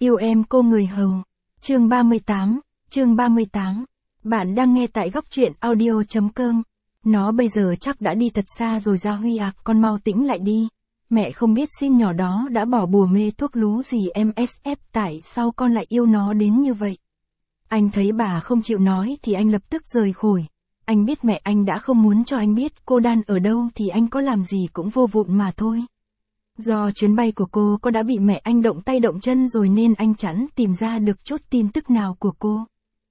Yêu em cô người hầu. Chương 38. Bạn đang nghe tại góc truyện audio.com. Nó bây giờ chắc đã đi thật xa rồi Gia Huy à, con mau tĩnh lại đi. Mẹ không biết xin nhỏ đó đã bỏ bùa mê thuốc lú gì MSF, tại sao con lại yêu nó đến như vậy. Anh thấy bà không chịu nói thì anh lập tức rời khỏi. Anh biết mẹ anh đã không muốn cho anh biết cô Đan ở đâu thì anh có làm gì cũng vô vụng mà thôi. Do chuyến bay của cô có đã bị mẹ anh động tay động chân rồi nên anh chẳng tìm ra được chút tin tức nào của cô.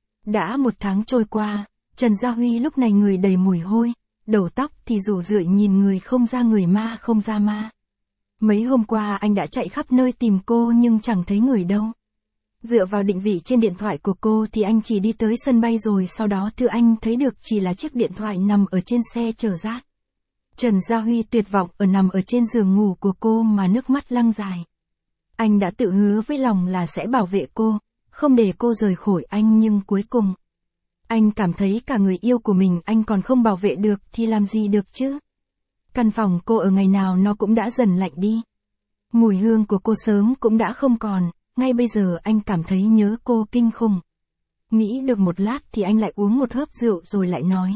Đã 1 tháng trôi qua, Trần Gia Huy lúc này người đầy mùi hôi, đầu tóc thì rủ rượi nhìn người không ra người ma không ra ma. Mấy hôm qua anh đã chạy khắp nơi tìm cô nhưng chẳng thấy người đâu. Dựa vào định vị trên điện thoại của cô thì anh chỉ đi tới sân bay rồi sau đó thứ anh thấy được chỉ là chiếc điện thoại nằm ở trên xe chở rác. Trần Gia Huy tuyệt vọng nằm ở trên giường ngủ của cô mà nước mắt lăn dài. Anh đã tự hứa với lòng là sẽ bảo vệ cô, không để cô rời khỏi anh nhưng cuối cùng. Anh cảm thấy cả người yêu của mình anh còn không bảo vệ được thì làm gì được chứ. Căn phòng cô ở ngày nào nó cũng đã dần lạnh đi. Mùi hương của cô sớm cũng đã không còn, ngay bây giờ anh cảm thấy nhớ cô kinh khủng. Nghĩ được một lát thì anh lại uống một hớp rượu rồi lại nói.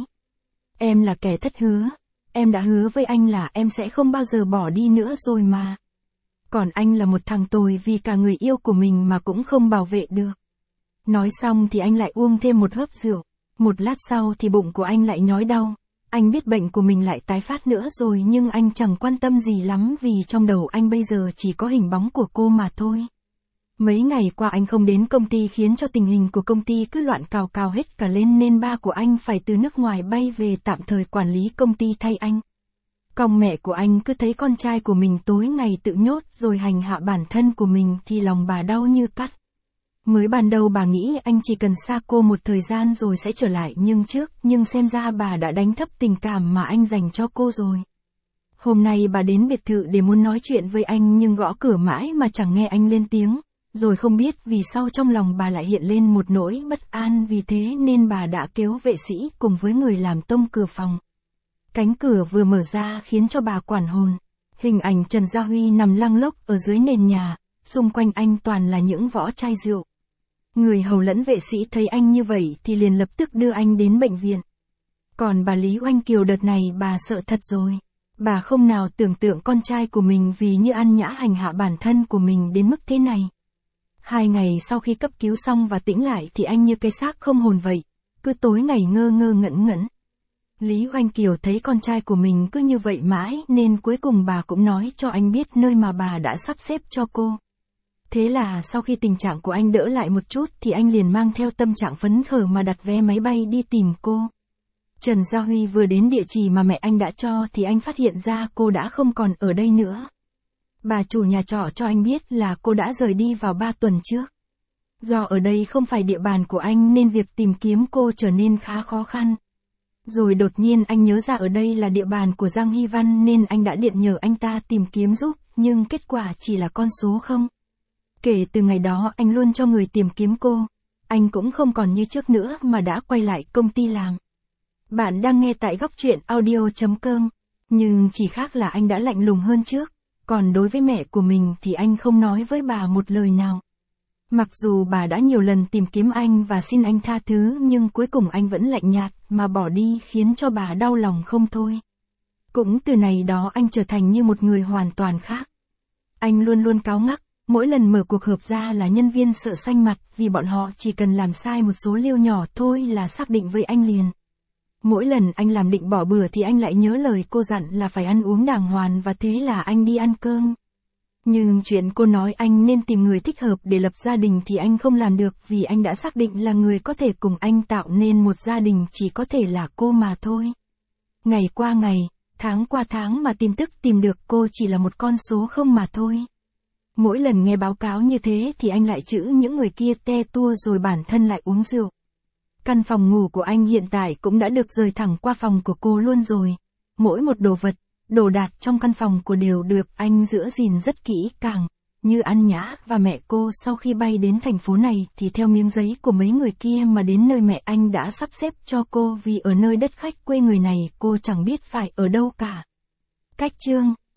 Em là kẻ thất hứa. Em đã hứa với anh là em sẽ không bao giờ bỏ đi nữa rồi mà. Còn anh là một thằng tồi vì cả người yêu của mình mà cũng không bảo vệ được. Nói xong thì anh lại uống thêm một hớp rượu. Một lát sau thì bụng của anh lại nhói đau. Anh biết bệnh của mình lại tái phát nữa rồi nhưng anh chẳng quan tâm gì lắm vì trong đầu anh bây giờ chỉ có hình bóng của cô mà thôi. Mấy ngày qua anh không đến công ty khiến cho tình hình của công ty cứ loạn cào cào hết cả lên nên ba của anh phải từ nước ngoài bay về tạm thời quản lý công ty thay anh. Còn mẹ của anh cứ thấy con trai của mình tối ngày tự nhốt rồi hành hạ bản thân của mình thì lòng bà đau như cắt. Mới ban đầu bà nghĩ anh chỉ cần xa cô một thời gian rồi sẽ trở lại nhưng xem ra bà đã đánh thấp tình cảm mà anh dành cho cô rồi. Hôm nay bà đến biệt thự để muốn nói chuyện với anh nhưng gõ cửa mãi mà chẳng nghe anh lên tiếng. Rồi không biết vì sao trong lòng bà lại hiện lên một nỗi bất an vì thế nên bà đã kêu vệ sĩ cùng với người làm tông cửa phòng. Cánh cửa vừa mở ra khiến cho bà quản hồn. Hình ảnh Trần Gia Huy nằm lăng lốc ở dưới nền nhà, xung quanh anh toàn là những vỏ chai rượu. Người hầu lẫn vệ sĩ thấy anh như vậy thì liền lập tức đưa anh đến bệnh viện. Còn bà Lý Oanh Kiều đợt này bà sợ thật rồi. Bà không nào tưởng tượng con trai của mình vì như ăn nhã hành hạ bản thân của mình đến mức thế này. 2 ngày sau khi cấp cứu xong và tĩnh lại thì anh như cái xác không hồn vậy, cứ tối ngày ngơ ngơ ngẩn ngẩn. Lý Oanh Kiều thấy con trai của mình cứ như vậy mãi nên cuối cùng bà cũng nói cho anh biết nơi mà bà đã sắp xếp cho cô. Thế là sau khi tình trạng của anh đỡ lại một chút thì anh liền mang theo tâm trạng phấn khởi mà đặt vé máy bay đi tìm cô. Trần Gia Huy vừa đến địa chỉ mà mẹ anh đã cho thì anh phát hiện ra cô đã không còn ở đây nữa. Bà chủ nhà trọ cho anh biết là cô đã rời đi vào 3 tuần trước. Do ở đây không phải địa bàn của anh nên việc tìm kiếm cô trở nên khá khó khăn. Rồi đột nhiên anh nhớ ra ở đây là địa bàn của Giang Hy Văn nên anh đã điện nhờ anh ta tìm kiếm giúp, nhưng kết quả chỉ là con số 0. Kể từ ngày đó anh luôn cho người tìm kiếm cô. Anh cũng không còn như trước nữa mà đã quay lại công ty làm. Bạn đang nghe tại góc truyện audio.com. Nhưng chỉ khác là anh đã lạnh lùng hơn trước. Còn đối với mẹ của mình thì anh không nói với bà một lời nào. Mặc dù bà đã nhiều lần tìm kiếm anh và xin anh tha thứ nhưng cuối cùng anh vẫn lạnh nhạt mà bỏ đi khiến cho bà đau lòng không thôi. Cũng từ này đó anh trở thành như một người hoàn toàn khác. Anh luôn luôn cáu ngắc, mỗi lần mở cuộc họp ra là nhân viên sợ xanh mặt vì bọn họ chỉ cần làm sai một số liêu nhỏ thôi là xác định với anh liền. Mỗi lần anh làm định bỏ bữa thì anh lại nhớ lời cô dặn là phải ăn uống đàng hoàng và thế là anh đi ăn cơm. Nhưng chuyện cô nói anh nên tìm người thích hợp để lập gia đình thì anh không làm được vì anh đã xác định là người có thể cùng anh tạo nên một gia đình chỉ có thể là cô mà thôi. Ngày qua ngày, tháng qua tháng mà tin tức tìm được cô chỉ là một con số 0 mà thôi. Mỗi lần nghe báo cáo như thế thì anh lại chữ những người kia te tua rồi bản thân lại uống rượu. Căn phòng ngủ của anh hiện tại cũng đã được rời thẳng qua phòng của cô luôn rồi. Mỗi một đồ vật, đồ đạc trong căn phòng của đều được anh giữ gìn rất kỹ càng, như An Nhã và mẹ cô sau khi bay đến thành phố này thì theo miếng giấy của mấy người kia mà đến nơi mẹ anh đã sắp xếp cho cô vì ở nơi đất khách quê người này cô chẳng biết phải ở đâu cả. Cách chương